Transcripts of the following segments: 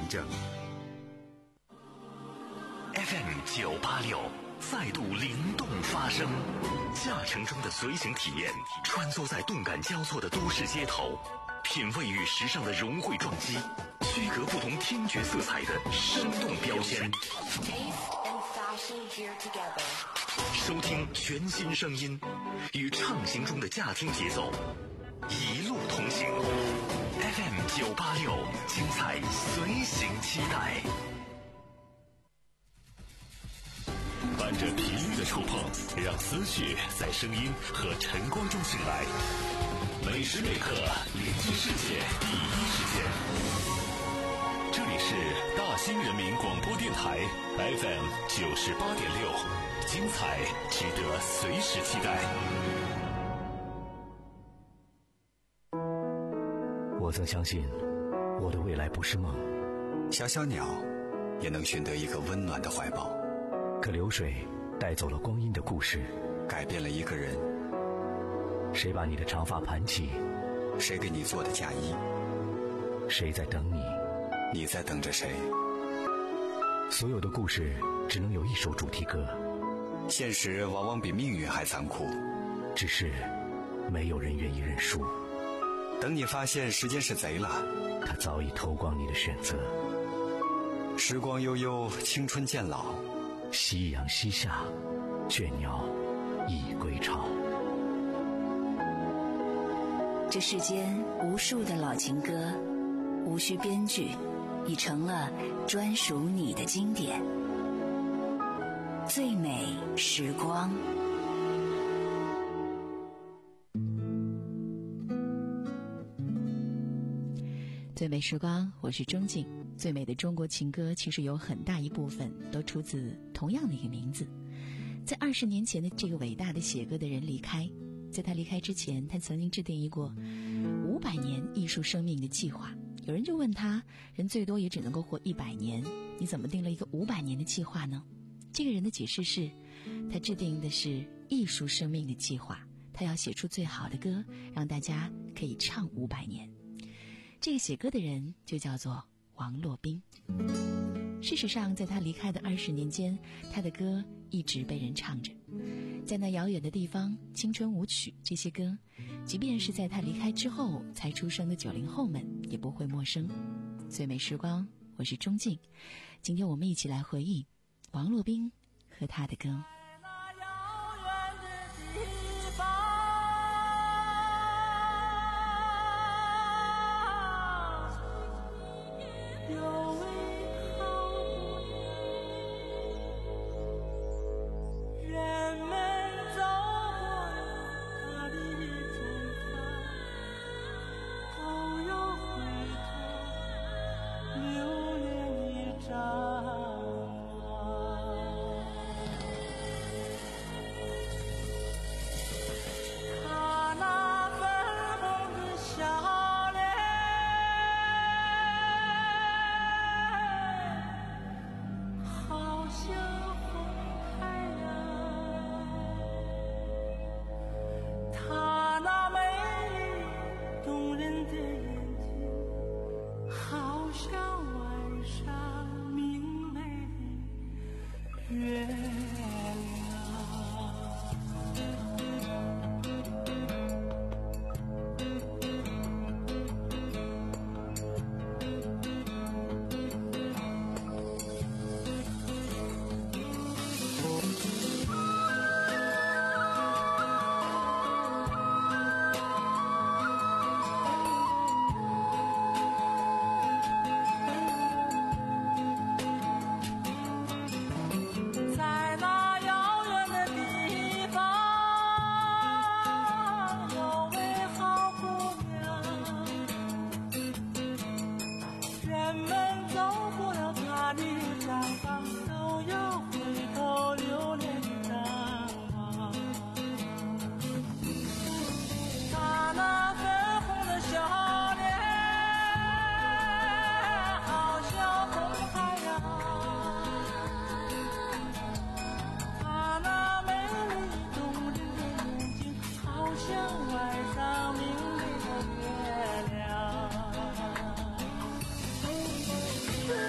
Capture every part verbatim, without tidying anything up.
证。F M 九八六再度灵动发声，驾乘中的随行体验，穿梭在动感交错的都市街头，品味与时尚的融汇撞击，区隔不同听觉色彩的生动标签。收听全新声音，与畅行中的驾听节奏，一路同行。F M 九八六，精彩随行期待。伴着频率的触碰，让思绪在声音和晨光中醒来。每时每刻连接世界第一时间。这里是大兴人民广播电台 F M 九十八点六，精彩值得随时期待。 我曾相信，我的未来不是梦。 小小鸟也能寻得一个温暖的怀抱。 可流水带走了光阴的故事， 改变了一个人。 谁把你的长发盘起？ 谁给你做的嫁衣？ 谁在等你？ 你在等着谁？ 所有的故事只能有一首主题歌。 现实往往比命运还残酷， 只是没有人愿意认输。 等你发现时间是贼了， 他早已偷光你的选择。 时光悠悠，青春渐老， 夕阳西下，倦鸟已归巢。 这世间无数的老情歌，无需编剧，已成了专属你的经典。最美时光。最美时光，我是钟静。最美的中国情歌其实有很大一部分都出自同样的一个名字。在二十年前的这个伟大的写歌的人离开，在他离开之前，他曾经制定一过五百年艺术生命的计划。有人就问他，人最多也只能够活一百年，你怎么定了一个五百年的计划呢？这个人的解释是，他制定的是艺术生命的计划，他要写出最好的歌，让大家可以唱五百年。这个写歌的人就叫做王洛宾。事实上，在他离开的二十年间，他的歌一直被人唱着。在那遥远的地方，青春舞曲这些歌，即便是在他离开之后才出生的九零后们也不会陌生。最美时光，我是钟静。今天我们一起来回忆王洛宾和他的歌。 月亮。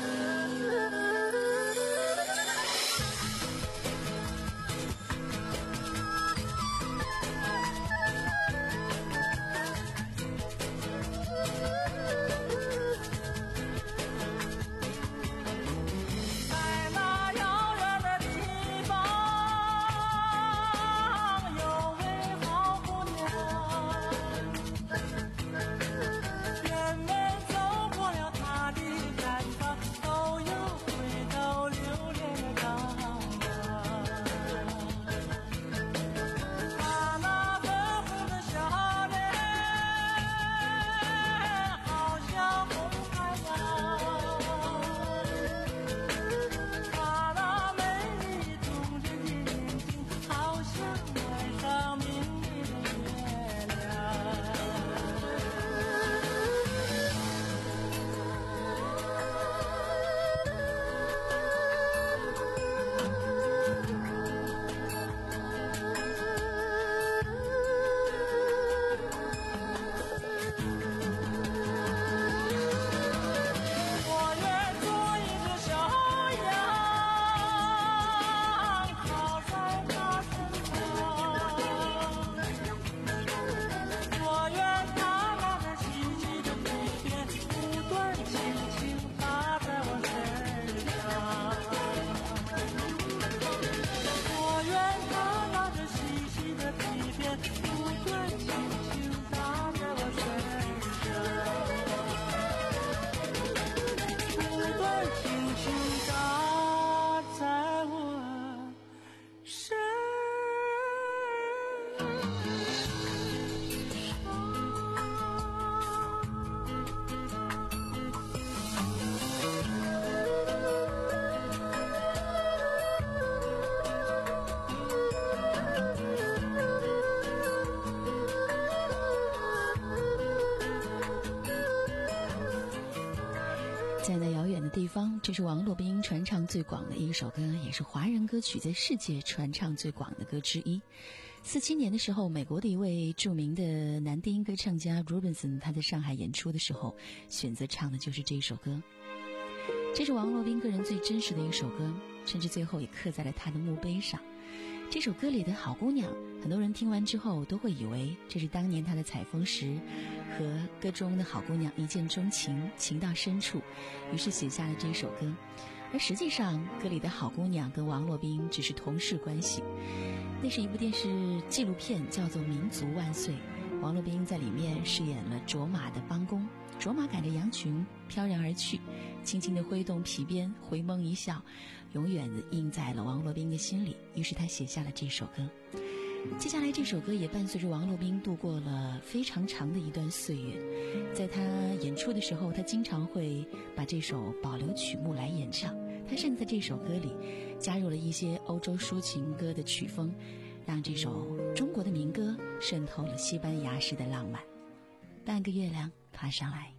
在那遥远的地方，这是王洛宾传唱最广的一首歌，也是华人歌曲在世界传唱最广的歌之一。四七年的时候，美国的一位著名的男低音歌唱家 Robinson， 他在上海演出的时候选择唱的就是这首歌。这是王洛宾个人最真实的一首歌，甚至最后也刻在了他的墓碑上。这首歌里的好姑娘，很多人听完之后都会以为这是当年他的采风时和歌中的好姑娘一见钟情，情到深处，于是写下了这首歌。而实际上歌里的好姑娘跟王洛宾只是同事关系。那是一部电视纪录片，叫做《民族万岁》，王洛宾在里面饰演了卓玛的帮工。卓玛赶着羊群飘然而去，轻轻地挥动皮鞭，回眸一笑，永远地印在了王洛宾的心里。于是他写下了这首歌。接下来这首歌也伴随着王洛宾度过了非常长的一段岁月。在他演出的时候，他经常会把这首保留曲目来演唱，他甚至在这首歌里加入了一些欧洲抒情歌的曲风，让这首中国的民歌渗透了西班牙式的浪漫。半个月亮爬上来，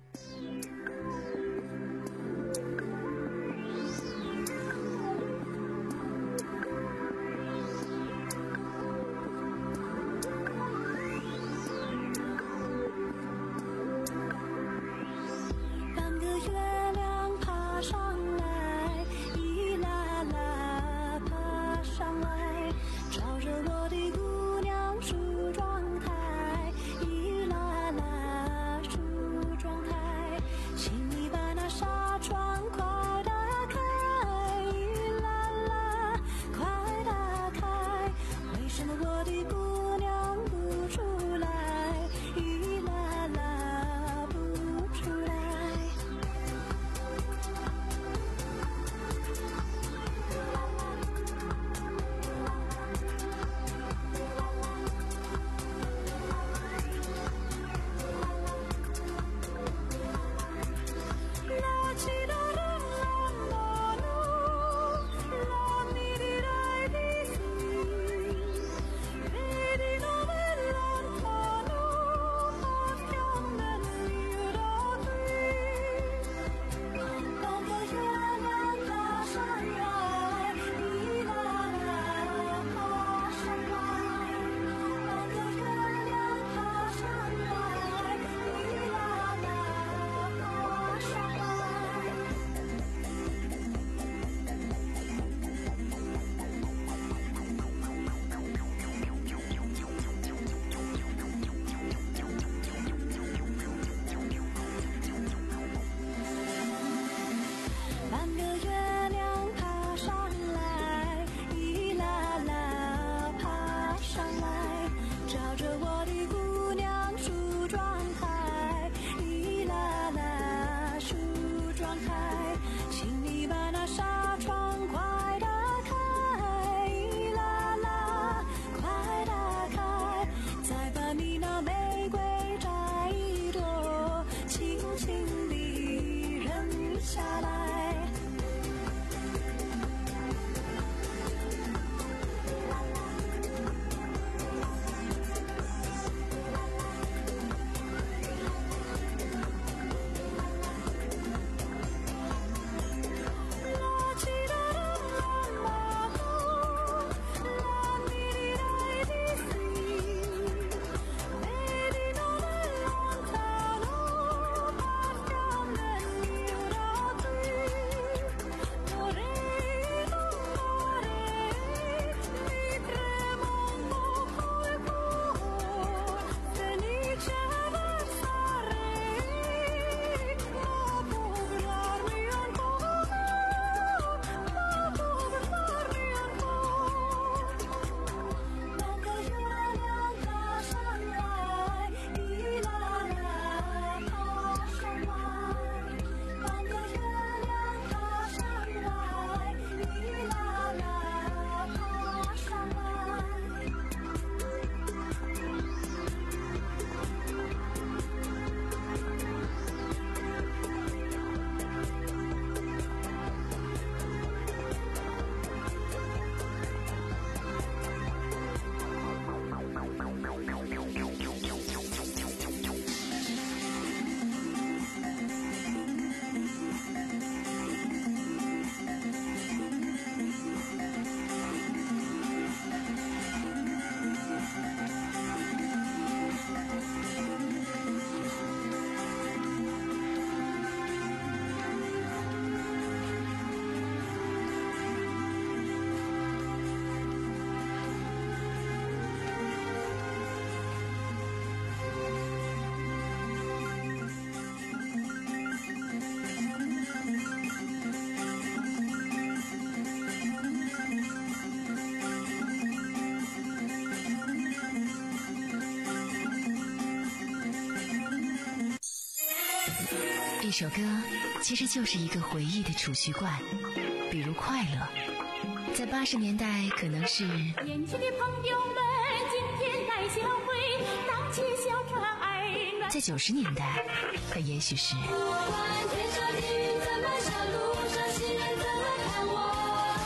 一首歌其实就是一个回忆的储蓄罐，比如快乐，在八十年代可能是年轻的朋友们今天来相会，荡起小船儿暖， 在九十年代它也许是天上的云怎么笑，路上行人怎么看我，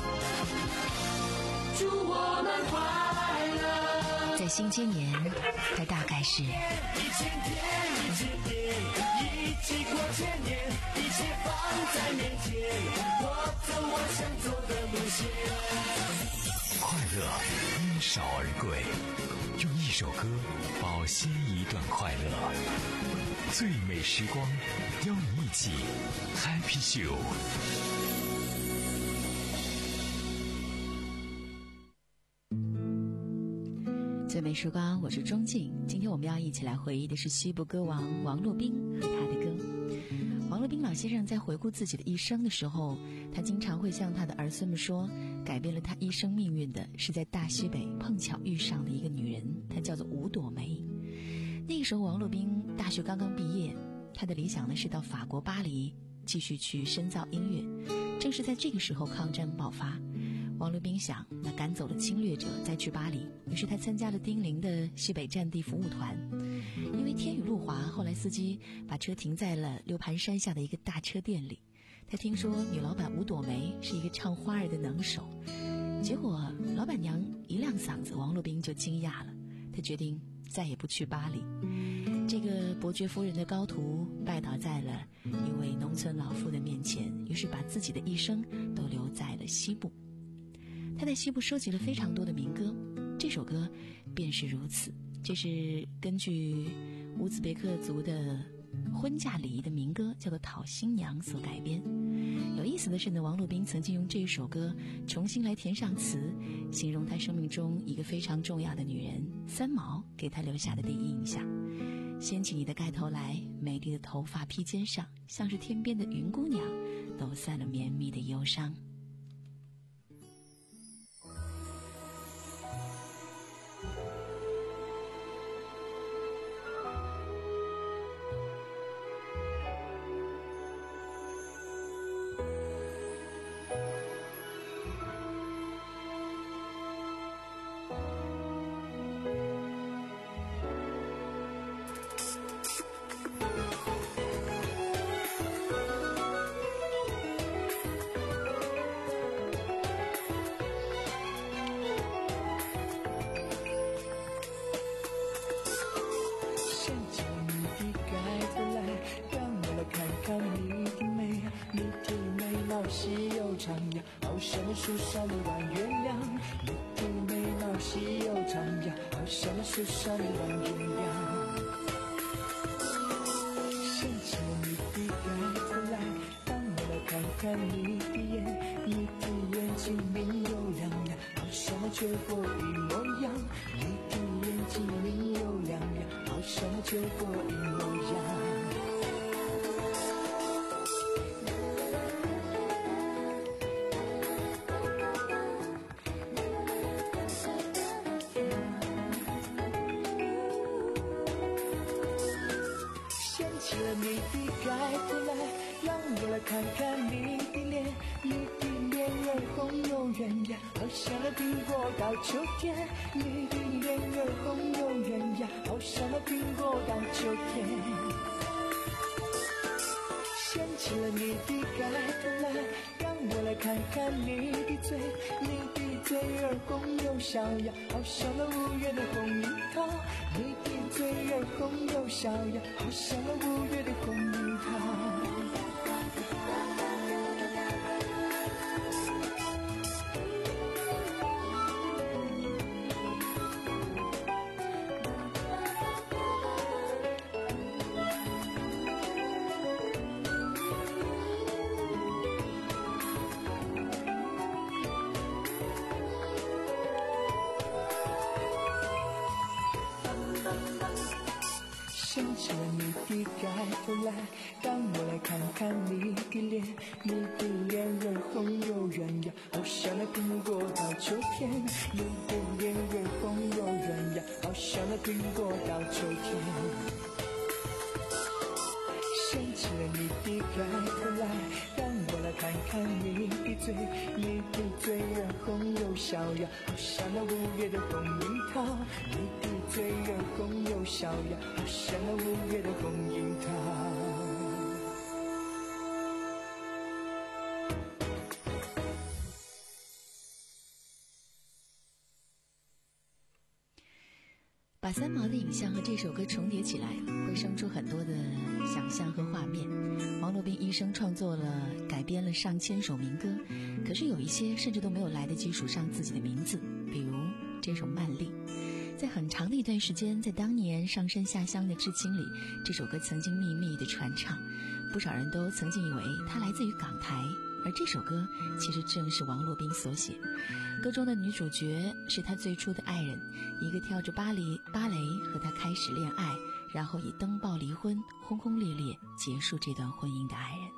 祝我们快乐。 在新千年它大概是一千天一千年，一起过千年，一切放在面前，我走我想走的路线。 快乐因少而贵，用一首歌保鲜一段快乐。最美时光，邀你一起 Happy Show。 最美时光，我是钟静。今天我们要一起来回忆的是西部歌王王洛宾和他的歌。王洛宾老先生在回顾自己的一生的时候，他经常会向他的儿孙们说，改变了他一生命运的是在大西北碰巧遇上的一个女人，她叫做吴朵梅。那个时候王洛宾大学刚刚毕业，他的理想呢是到法国巴黎继续去深造音乐。正是在这个时候抗战爆发，王洛宾想，那赶走了侵略者再去巴黎，于是他参加了丁玲的西北战地服务团。因为天雨路滑，后来司机把车停在了六盘山下的一个大车店里。他听说女老板吴朵梅是一个唱花儿的能手，结果老板娘一亮嗓子，王洛宾就惊讶了。他决定再也不去巴黎。这个伯爵夫人的高徒拜倒在了一位农村老妇的面前，于是把自己的一生都留在了西部。他在西部收集了非常多的民歌，这首歌便是如此。这是根据乌兹别克族的婚嫁礼仪的民歌，叫做《讨新娘》所改编。有意思的是呢，王洛宾曾经用这一首歌重新来填上词，形容他生命中一个非常重要的女人三毛给他留下的第一印象。掀起你的盖头来，美丽的头发披肩上，像是天边的云姑娘，抖散了绵密的忧伤。 树上的弯月亮，你的眉毛细又长呀，好像那树上的弯月亮。掀起了你的盖头来，让我来看看你的眼，你的眼睛明又亮呀，好像那秋波一模样。你的眼睛明又亮呀，好像那秋波一模样。看看你的脸，你的脸儿红又圆呀，好像那苹果到秋天。你的脸儿红又圆呀，好像那苹果到秋天。掀起了你的盖头来，让我来看看你的嘴，你的嘴儿红又小呀，好像那五月的红樱桃。你的嘴儿红又小呀，好像那五月的红樱桃。掀起了你的盖头来，让我来看看你的脸，你的脸儿红又圆呀，好像那苹果到秋天。你的脸儿红又圆呀，好像那苹果到秋天。掀起了你盖的来，让我来看看你的嘴，你的嘴儿红又逍遥，好像那五月的红樱桃。你的嘴儿红又逍遥，好像那五月的红樱桃。 把三毛的影像和这首歌重叠起来，会生出很多的想象和画面。王洛宾一生创作了、改编了上千首民歌，可是有一些甚至都没有来得及署上自己的名字，比如这首《曼丽》。在很长的一段时间，在当年上山下乡的知青里，这首歌曾经秘密的传唱，不少人都曾经以为它来自于港台，而这首歌其实正是王洛宾所写。歌中的女主角是他最初的爱人，一个跳着芭蕾芭蕾和他开始恋爱，然后以登报离婚，轰轰烈烈结束这段婚姻的爱人。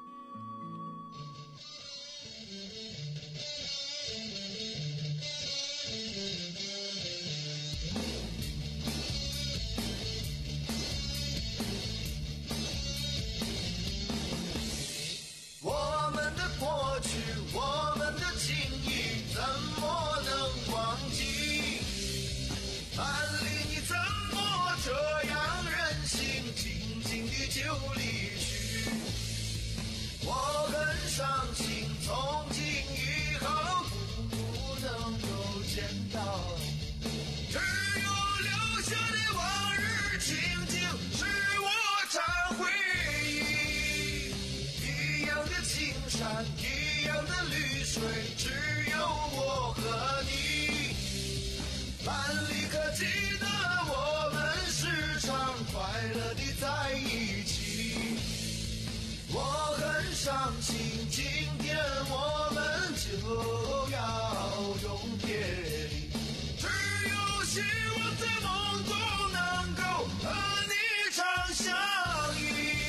我们的过去，我们的情谊，怎么能忘记？曼丽，你怎么这样任性，静静地就离去？我很伤心，从今以后不能够见到，只有留下的往日情景，是我常回忆。一样的青山，一样的绿水，只有我和你。曼丽，可记得我们时常快乐地在一起？我很伤心，今天我们就要永别离，只有希望在梦中能够和你常相依。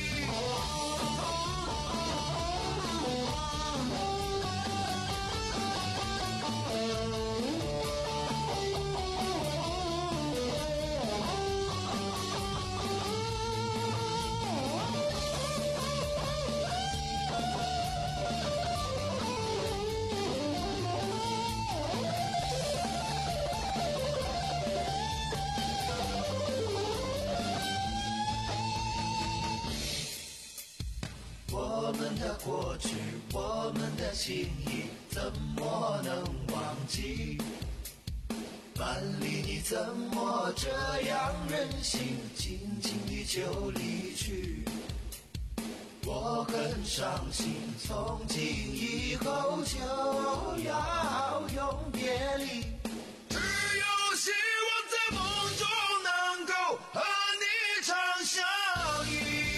我们的过去，我们的情谊，怎么能忘记？曼丽，你怎么这样任性，静静地就离去？我很伤心，从今以后就要永别离，只有希望在梦中能够和你常相依。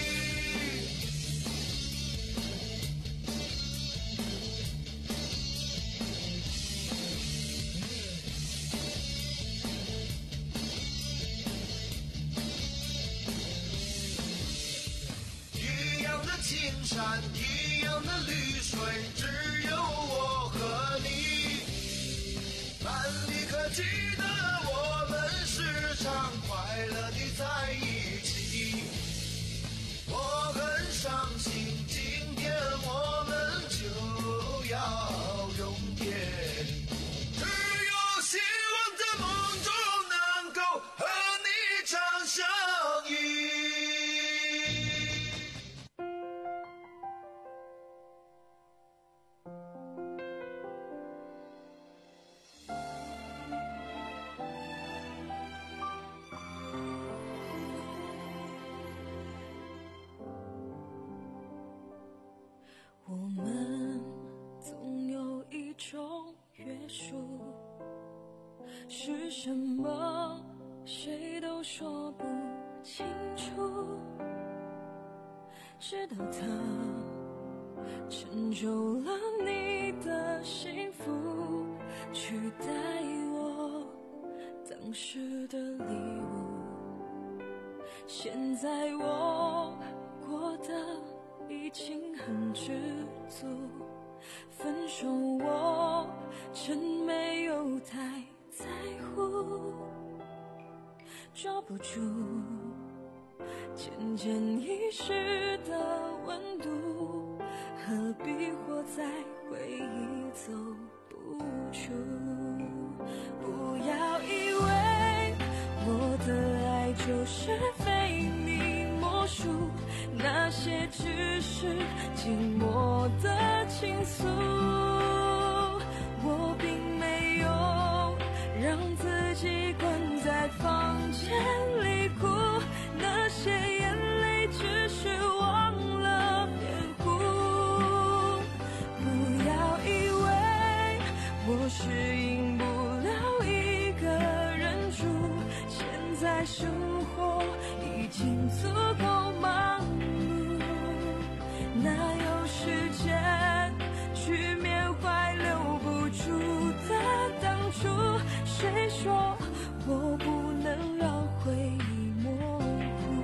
青山一样的绿水，只有我和你。曼丽，可记得我们时常快乐地在一起？我很伤心，今天我们就要永别离，只有希望在梦中能够和你常相依。 我们总有一种约束，是什么谁都说不清楚，直到它成就了你的幸福，取代我当时的礼物。现在我过得已经很知足，分手我真没有太在乎，抓不住渐渐遗失的温度，何必活在回忆走不出？不要以为我的爱就是非你莫属，那些只是寂寞的倾诉。我并没有让自己关在房间里哭，那些眼泪只是忘了辩护。不要以为我适应不了一个人住，现在生活已经足够忙碌，哪有时间去缅怀留不住的当初？谁说我不能让回忆模糊？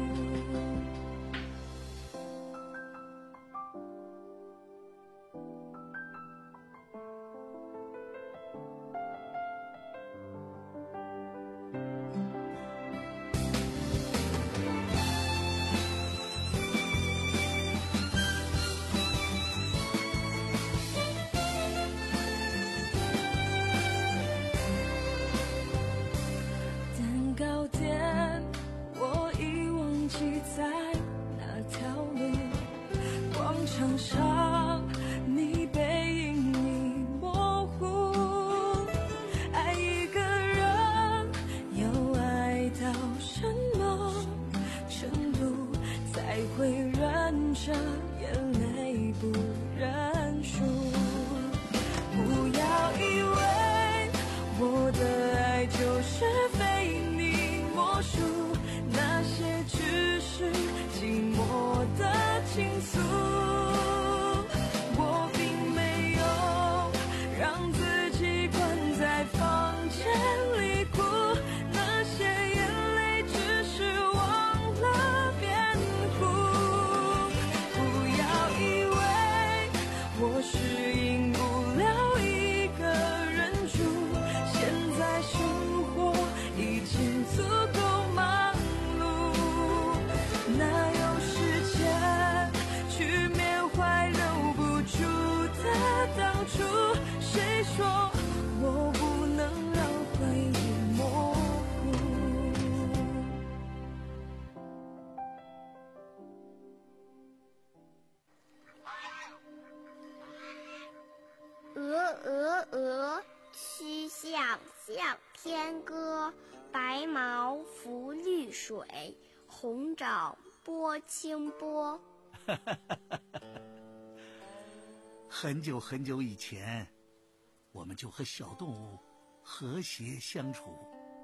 场上你背影已模糊，爱一个人要爱到什么程度才会忍着眼泪不认输？不要以为我的爱就是非你莫属，那些只是寂寞的倾诉。 向天歌，白毛浮绿水，红爪拨清波。 很久很久以前，我们就和小动物和谐相处。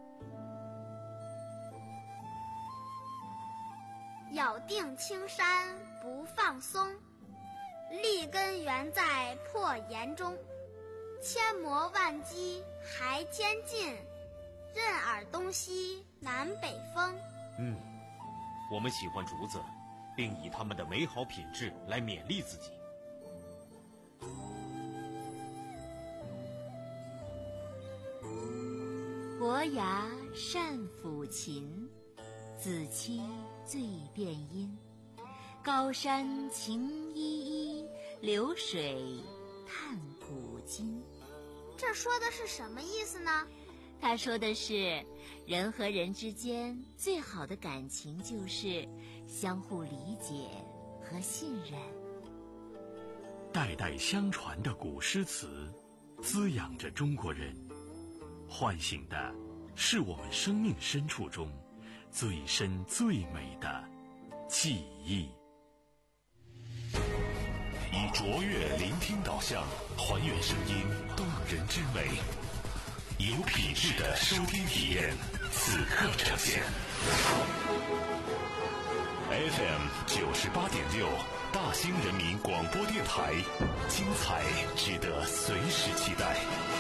咬定青山不放松，立根原在破岩中。千磨万击还坚劲，任尔东西南北风。 嗯，我们喜欢竹子，并以它们的美好品质来勉励自己。 伯牙善抚琴，子期最辨音。高山晴依依，流水叹古今。 这说的是什么意思呢？ 他说的是，人和人之间最好的感情就是相互理解和信任。 代代相传的古诗词，滋养着中国人，唤醒的是我们生命深处中最深最美的记忆。以卓越聆听导向，还原声音动人之美，有品质的收听体验，此刻呈现。F M 九十八点六，大兴人民广播电台，精彩值得随时期待。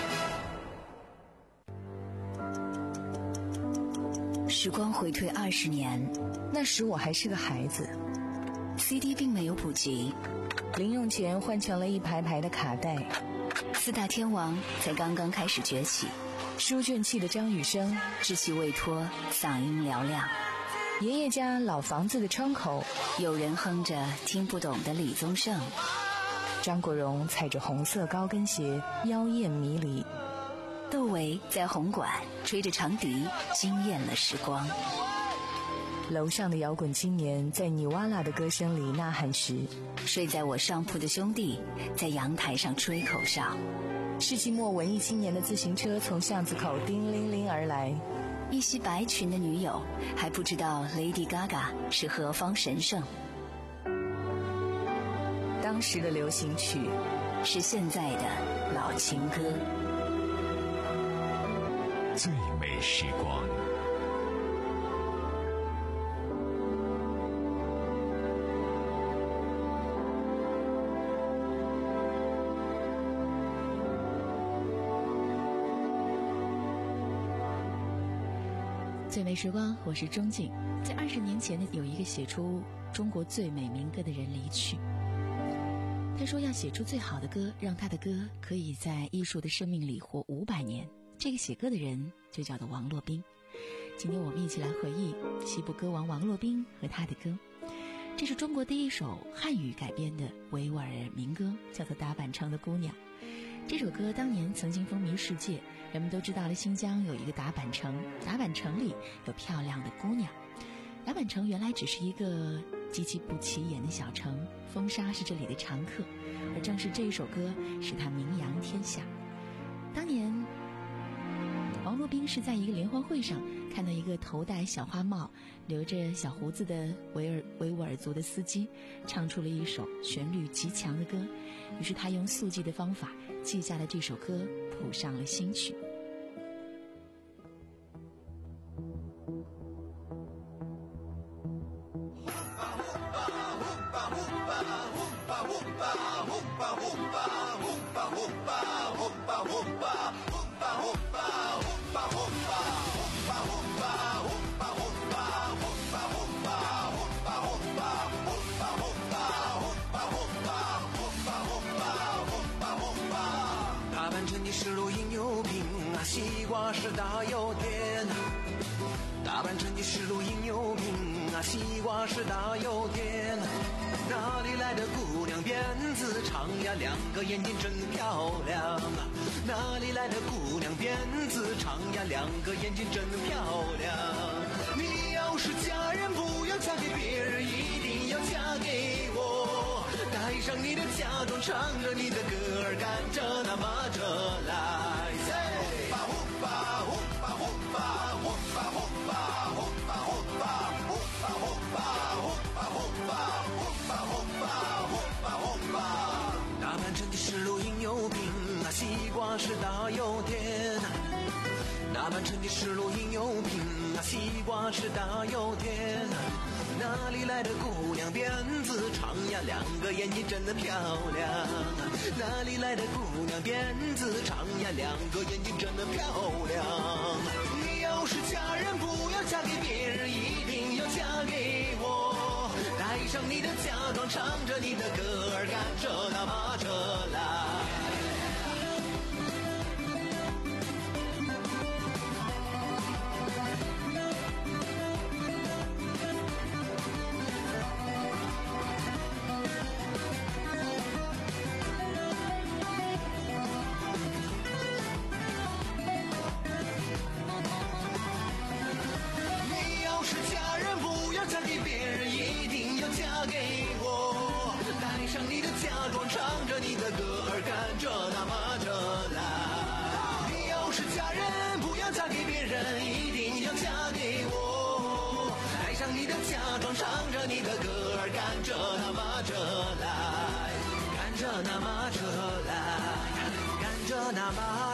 时光回退二十年，那时我还是个孩子 ，C D 并没有普及。零用钱换成了一排排的卡带，四大天王才刚刚开始崛起。书卷气的张雨生，稚气未脱，嗓音嘹亮。 爷爷家老房子的窗口， 有人哼着听不懂的李宗盛。 张国荣踩着红色高跟鞋，妖艳迷离。 窦唯在红馆吹着长笛，惊艳了时光。 楼上的摇滚青年在尼瓦拉的歌声里呐喊时， 睡在我上铺的兄弟在阳台上吹口哨。 世纪末文艺青年的自行车从巷子口叮铃铃而来。 一袭白裙的女友还不知道 Lady Gaga 是何方神圣。 当时的流行曲是现在的老情歌。 最美时光。 最美时光，我是钟静。在二十年前呢，有一个写出中国最美民歌的人离去。他说要写出最好的歌，让他的歌可以在艺术的生命里活五百年。这个写歌的人就叫做王洛宾。今天我们一起来回忆西部歌王王洛宾和他的歌。这是中国第一首汉语改编的维吾尔民歌，叫做《打板城的姑娘》。这首歌当年曾经风靡世界，人们都知道了新疆有一个打板城，打板城里有漂亮的姑娘。打板城原来只是一个极其不起眼的小城，风沙是这里的常客，而正是这一首歌使它名扬天下。当年王洛宾是在一个联欢会上看到一个头戴小花帽、留着小胡子的维尔维吾尔族的司机唱出了一首旋律极强的歌，于是他用速记的方法记下了这首歌，谱上了新曲。 西瓜是大油田，大半城的石路应有名啊，西瓜是大油田。哪里来的姑娘辫子长呀，两个眼睛真漂亮。哪里来的姑娘辫子长呀，两个眼睛真漂亮。你要是嫁人，不要嫁给别人，一定要嫁给我。带上你的嫁妆，唱着你的歌儿，赶着那马车来。大半城的石路应有名啊，西瓜是大油田。大半城的石路应有名啊，西瓜是大油田。哪里来的姑娘辫子长呀，两个眼睛真的漂亮。哪里来的姑娘辫子长呀，两个眼睛真的漂亮。你要是嫁人，不要嫁给别人，一定要嫁给我。带上你的嫁妆，唱着你的歌儿，赶着那马车来。唱着你的歌儿，赶着那马车来。你要是嫁人，不要嫁给别人，一定要嫁给我。带上你的嫁妆，唱着你的歌儿，赶着那马车来，赶着那马车来，赶着那马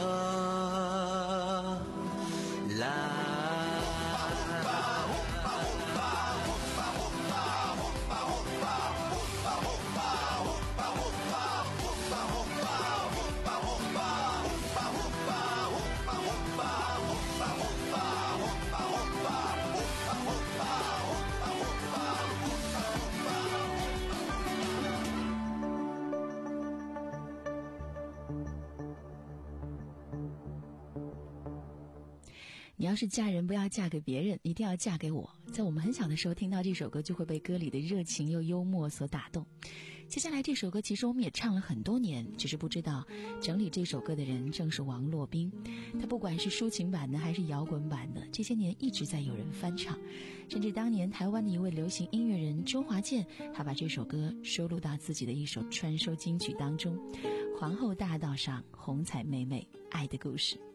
车来。 你要是嫁人，不要嫁给别人，一定要嫁给我。 在我们很小的时候听到这首歌，就会被歌里的热情又幽默所打动。接下来这首歌其实我们也唱了很多年，只是不知道整理这首歌的人正是王洛宾。他不管是抒情版的还是摇滚版的，这些年一直在有人翻唱，甚至当年台湾的一位流行音乐人周华健还把这首歌收录到自己的一首传说金曲当中，《皇后大道上红彩妹妹爱的故事》。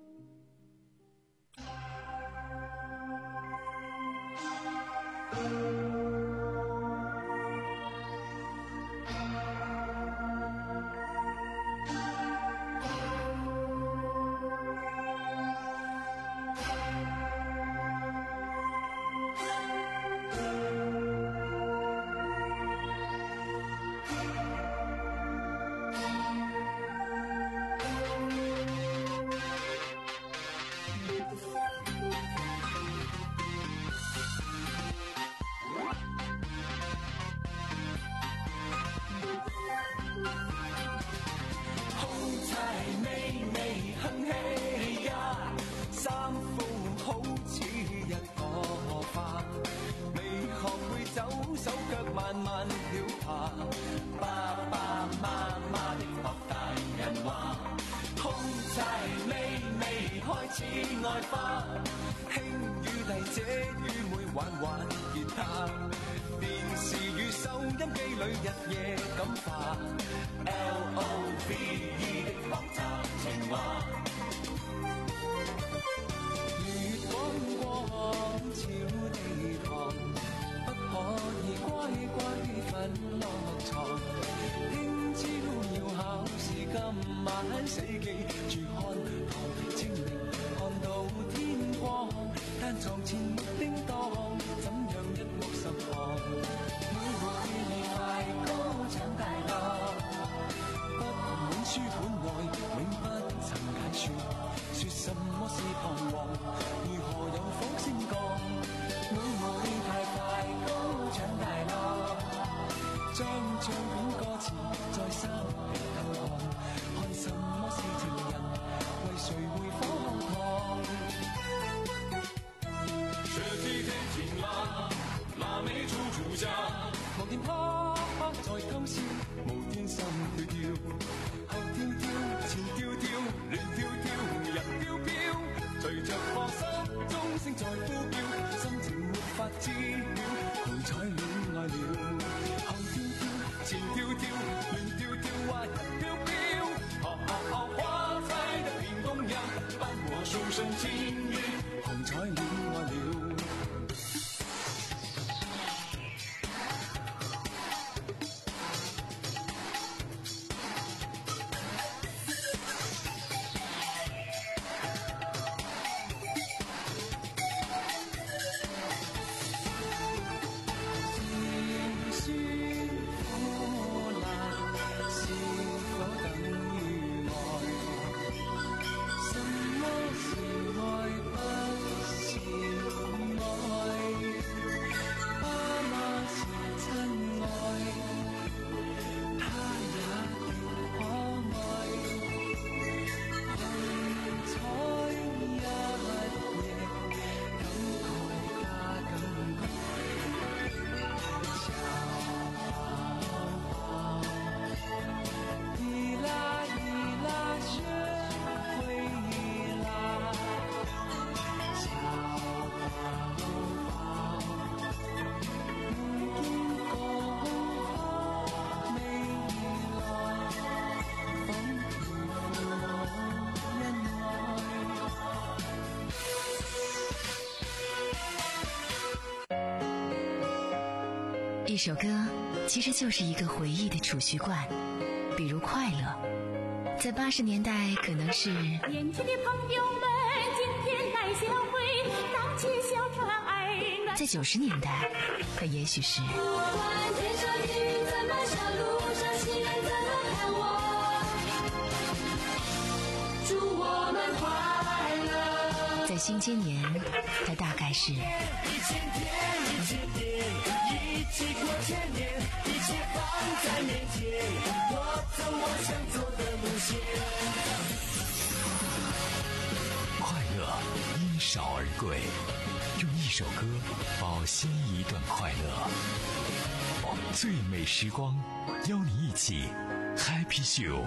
一首歌其实就是一个回忆的储蓄罐，比如快乐，在八十年代可能是年轻的朋友们今天来相会，荡起小船儿暖。 在九十年代它也许是不管天上雨怎么下，路上行人怎么看我，祝我们快乐。 在新千年它大概是一千天一千天一起过千年，一切放在面前，我走我想走的路线。 快乐因少而贵，用一首歌，保鲜一段快乐。最美时光，邀你一起 Happy Show。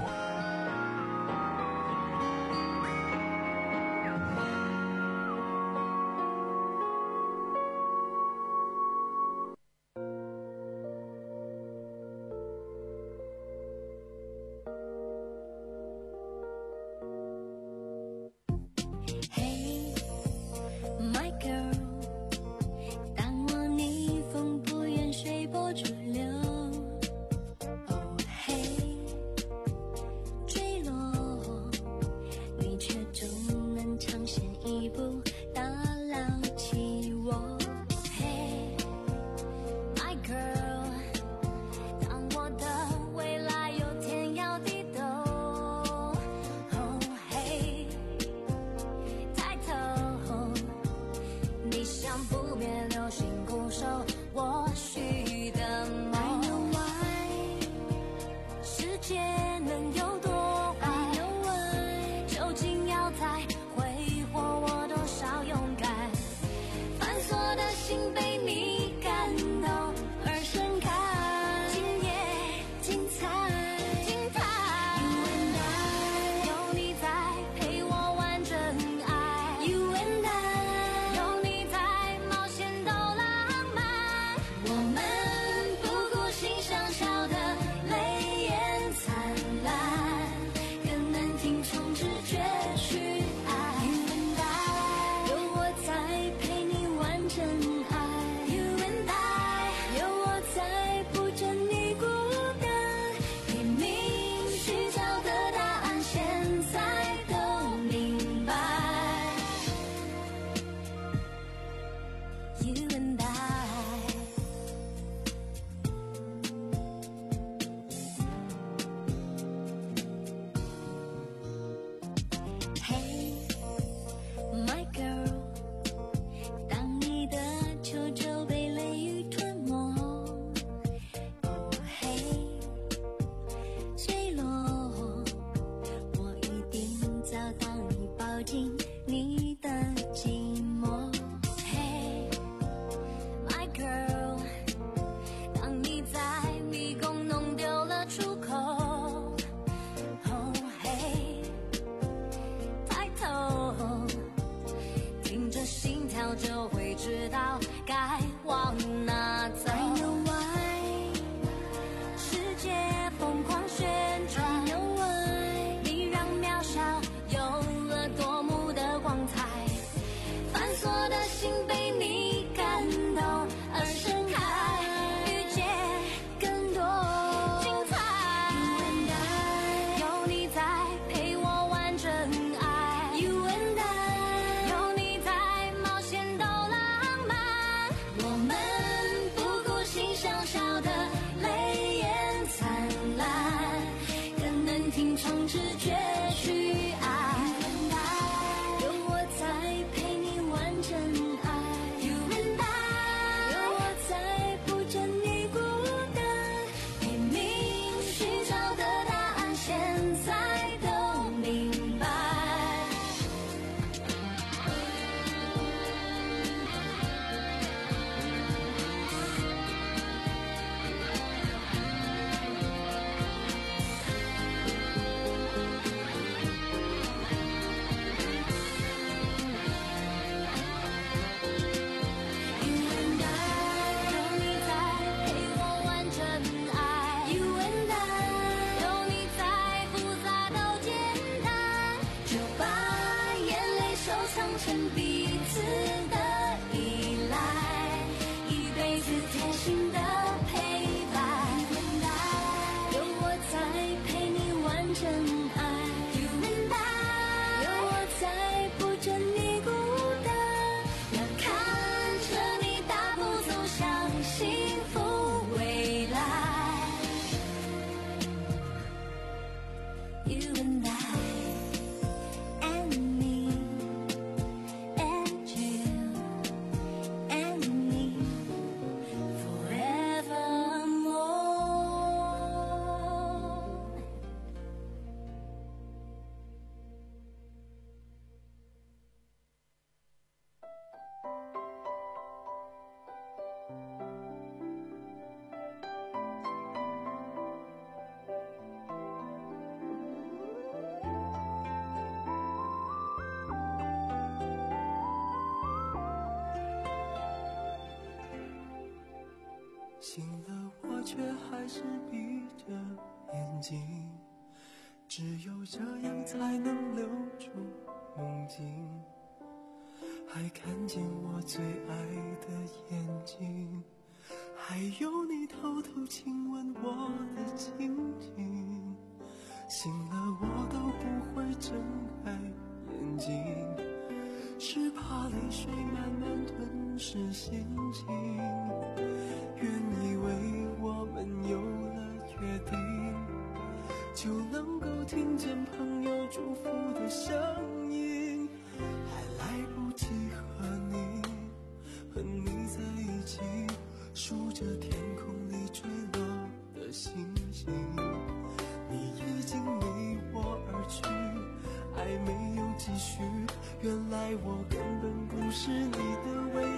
却还是闭着眼睛，只有这样才能留住梦境，还看见我最爱的眼睛，还有你偷偷亲吻我的情景。醒了我都不会睁开眼睛，是怕泪水慢慢吞噬心情。原以为我们有了约定，就能够听见朋友祝福的声音，还来不及和你和你在一起，数着天空里坠落的星星。你已经离我而去，爱没有继续，原来我根本不是你的唯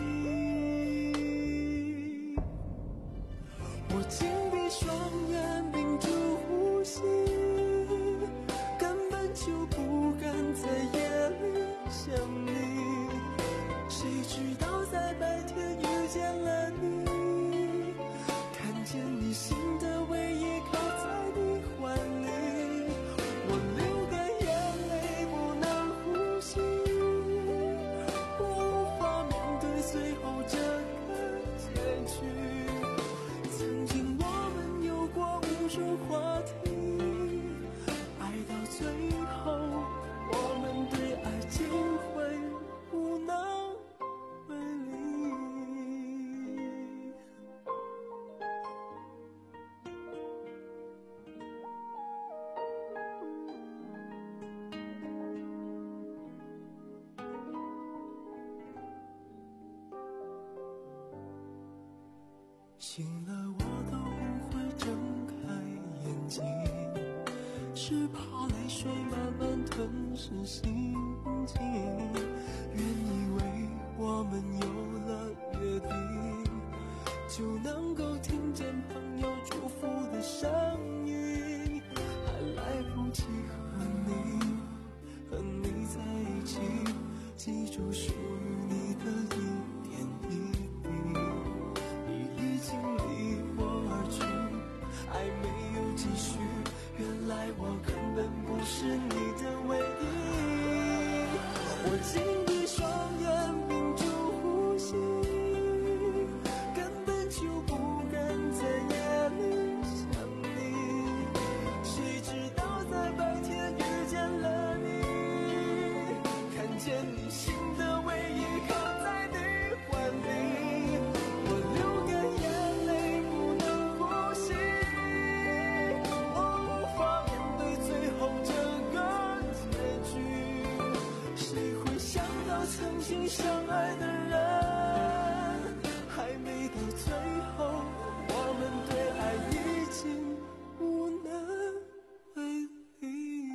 一。我紧闭双眼，屏住呼吸，根本就不敢在夜里想你。谁知道在白天遇见了你，看见你心的唯一靠在你怀里，我流干眼泪不能呼吸，我无法面对最后这个结局。曾经我们有过无数话题，爱到最后我们对爱竟会无能为力。醒了我都不会睁开眼睛，是怕泪水慢慢吞噬心情。原以为我们有了约定，就能够听见朋友祝福的声音，还来不及和你和你在一起，记住属于你的一点一滴。你已经离我而去，爱没有继续，原来我根本不是你的唯一。我紧闭双眼，屏住呼吸，根本就不敢在夜里想你。谁知道在白天遇见了你，看见你心的唯一靠在你怀里，我流干眼泪不能呼吸，我无法面对最后这个结局。谁会想到曾经相爱的人，还没到最后，我们对爱已经无能为力。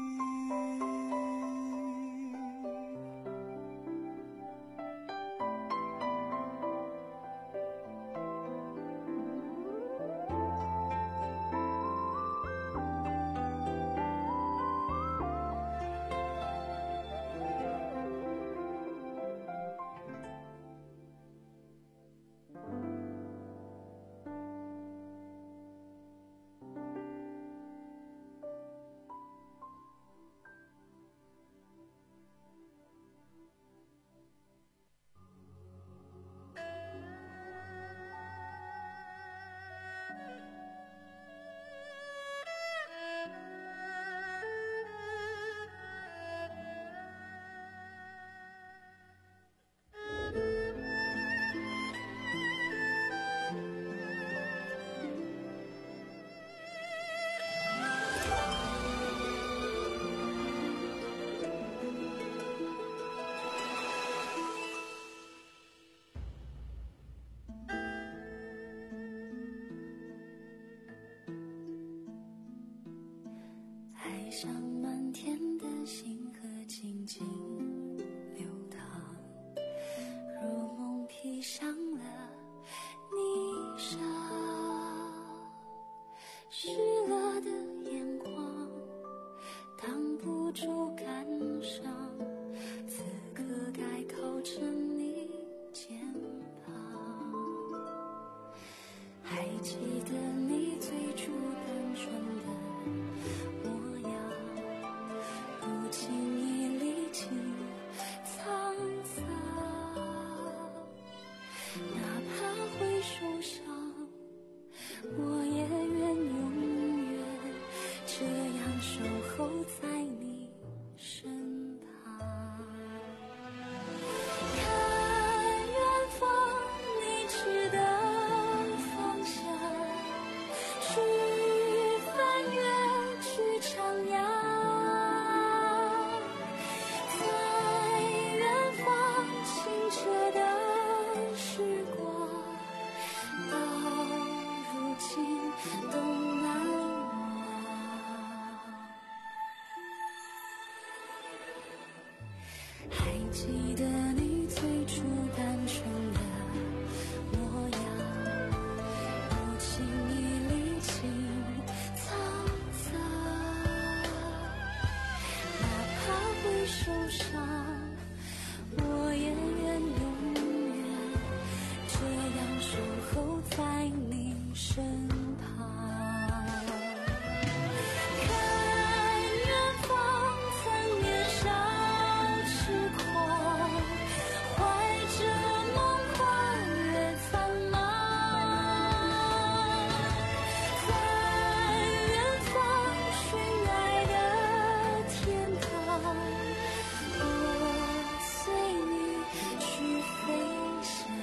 爱上满天的星河静静流淌，如梦披上了霓裳，湿了的眼眶挡不住感伤，此刻该靠着你肩膀，还记这样守候在你身旁。看远方你指的方向，去翻越，去徜徉，在远方清澈的时光，到如今都难忘。还记得你最初单纯的模样，如今已历尽沧桑，哪怕会受伤，我也愿永远这样守候在你身旁。看远方曾年少痴狂，怀着梦跨越苍茫，在远方寻爱的天堂，我随你去飞翔。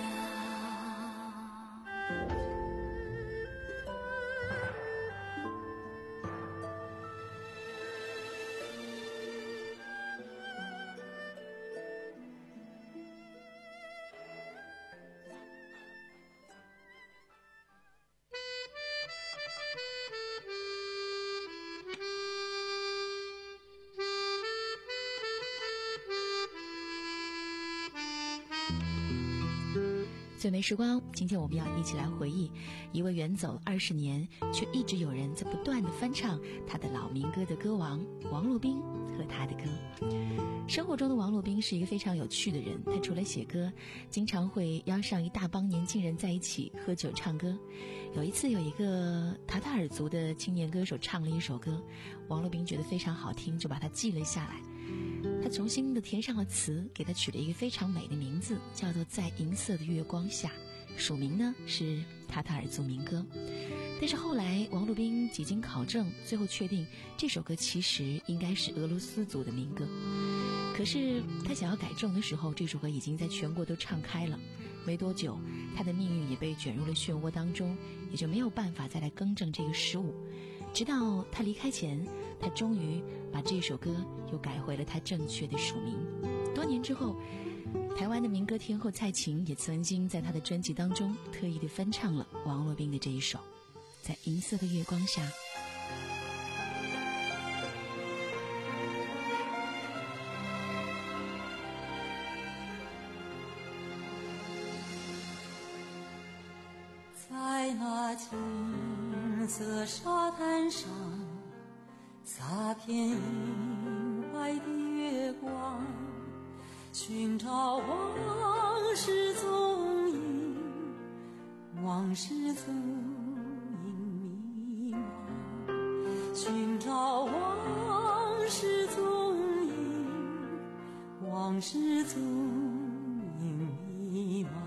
最美时光，今天我们要一起来回忆一位远走二十年却一直有人在不断的翻唱他的老民歌的歌王王洛宾和他的歌。生活中的王洛宾是一个非常有趣的人，他除了写歌，经常会邀上一大帮年轻人在一起喝酒唱歌。有一次有一个塔塔尔族的青年歌手唱了一首歌，王洛宾觉得非常好听，就把它记了下来。他重新的填上了词，给他取了一个非常美的名字，叫做《在银色的月光下》，署名呢是塔塔尔族民歌。但是后来王洛宾几经考证，最后确定这首歌其实应该是俄罗斯族的民歌。可是他想要改正的时候，这首歌已经在全国都唱开了，没多久他的命运也被卷入了漩涡当中，也就没有办法再来更正这个失误。直到他离开前，他终于把这首歌又改回了他正确的署名。多年之后，台湾的民歌天后蔡琴也曾经在他的专辑当中特意的翻唱了王洛宾的这一首《在银色的月光下》。 在那金色沙滩上，洒遍银白的月光，寻找往事踪影，往事踪影迷茫，寻找往事踪影，往事踪影迷茫。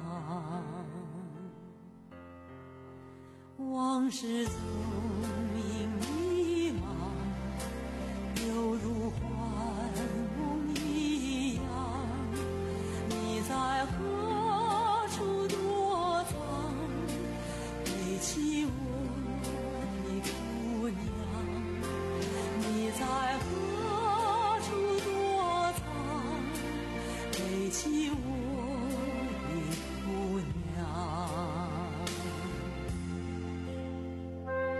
往事踪影迷茫，犹如幻梦一样。你在何处躲藏？背起我的姑娘。你在何处躲藏？背起我的姑娘。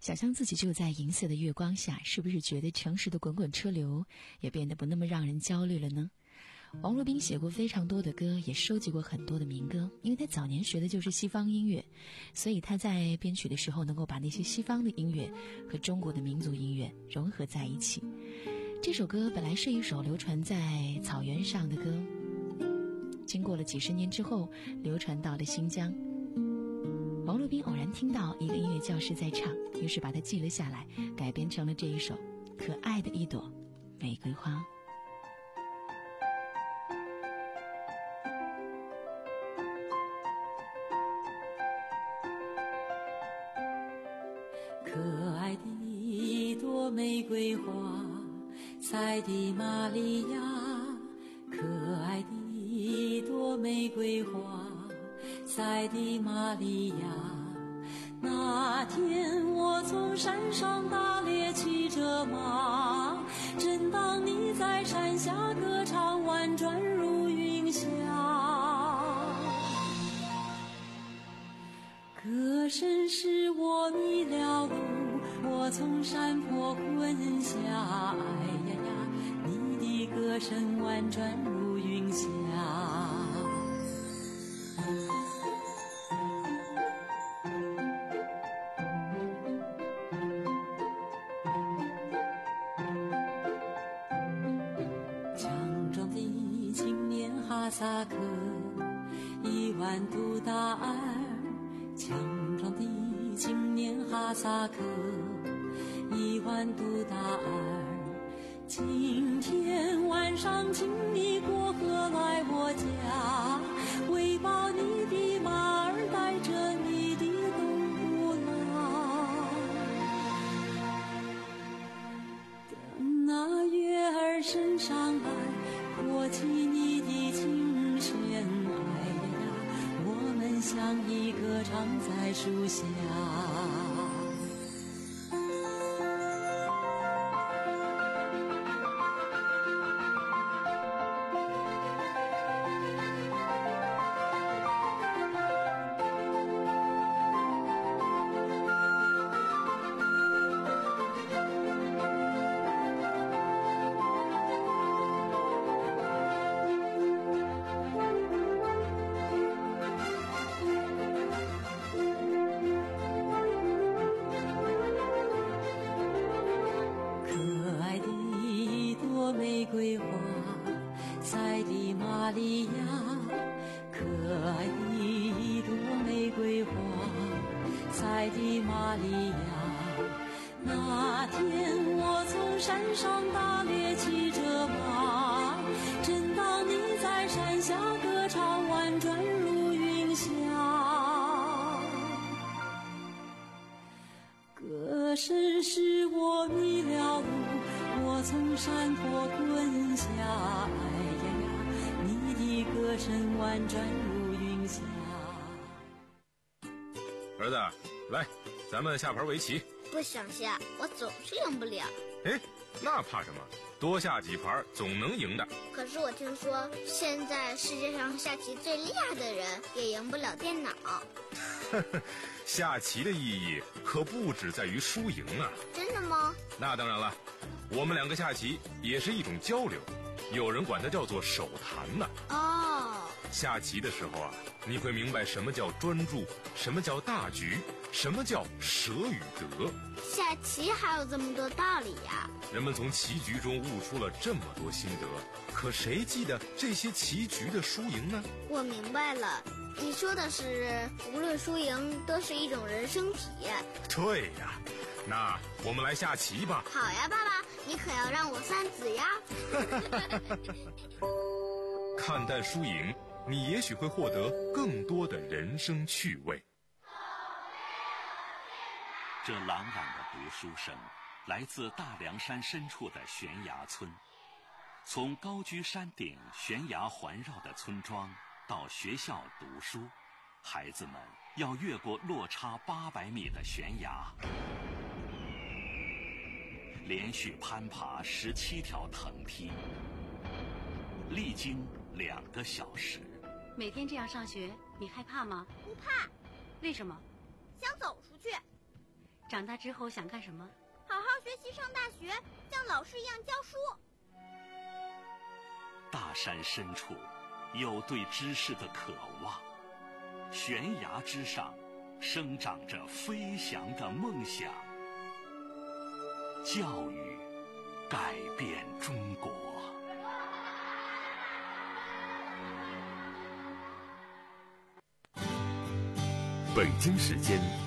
想象自己就在银色的月光下，是不是觉得城市的滚滚车流也变得不那么让人焦虑了呢？王洛宾写过非常多的歌，也收集过很多的民歌，因为他早年学的就是西方音乐，所以他在编曲的时候能够把那些西方的音乐和中国的民族音乐融合在一起。这首歌本来是一首流传在草原上的歌，经过了几十年之后流传到了新疆。王洛宾偶然听到一个音乐教师在唱，于是把它记了下来，改编成了这一首可爱的一朵玫瑰花。 可爱的一朵玫瑰花，塞的玛利亚，可爱的一朵玫瑰花，塞的玛利亚。那天我从山上打猎骑着马，正当你在山下歌唱，婉转如云霞。歌声使我迷了路，我从山坡困下，哎呀呀，你的歌声婉转如云霞。强壮的青年哈萨克，一万度大尔，强壮的青年哈萨克，一万度大尔。今天晚上请你过河来我家，喂饱你的马儿，带着你的冬不拉。等那月儿升上来，托起你的琴弦，哎呀呀，我们相依歌唱在树下。玫瑰花，塞的玛利亚，可爱的一朵玫瑰花，塞的玛利亚。那天我从山上打猎骑着马，正当你在山下歌唱，婉转如云霞。歌声使我迷了路，我从山坡滚下，哎呀呀，你的歌声婉转如云霞。 儿子，来，咱们下盘围棋。 不想下，我总是赢不了。 哎，那怕什么？多下几盘总能赢的。 可是我听说，现在世界上下棋最厉害的人也赢不了电脑。 下棋的意义可不只在于输赢啊！ 真的吗？ 那当然了，我们两个下棋也是一种交流，有人管它叫做手谈呢。 哦， 下棋的时候啊，你会明白什么叫专注，什么叫大局，什么叫舍与得。 下棋还有这么多道理呀！ 人们从棋局中悟出了这么多心得，可谁记得这些棋局的输赢呢？ 我明白了。你说的是，无论输赢都是一种人生体验。 对呀，那我们来下棋吧。 好呀，爸爸，你可要让我三子呀。 看淡输赢，你也许会获得更多的人生趣味。 这朗朗的读书声，来自大凉山深处的悬崖村。从高居山顶、悬崖环绕的村庄到学校读书，孩子们要越过落差八百米的悬崖，连续攀爬十七条藤梯，历经两个小时。 每天这样上学，你害怕吗？ 不怕。 为什么？ 想走出去。 长大之后想干什么？ 好好学习，上大学，像老师一样教书。 大山深处有对知识的渴望，悬崖之上生长着飞翔的梦想。教育改变中国。 北京时间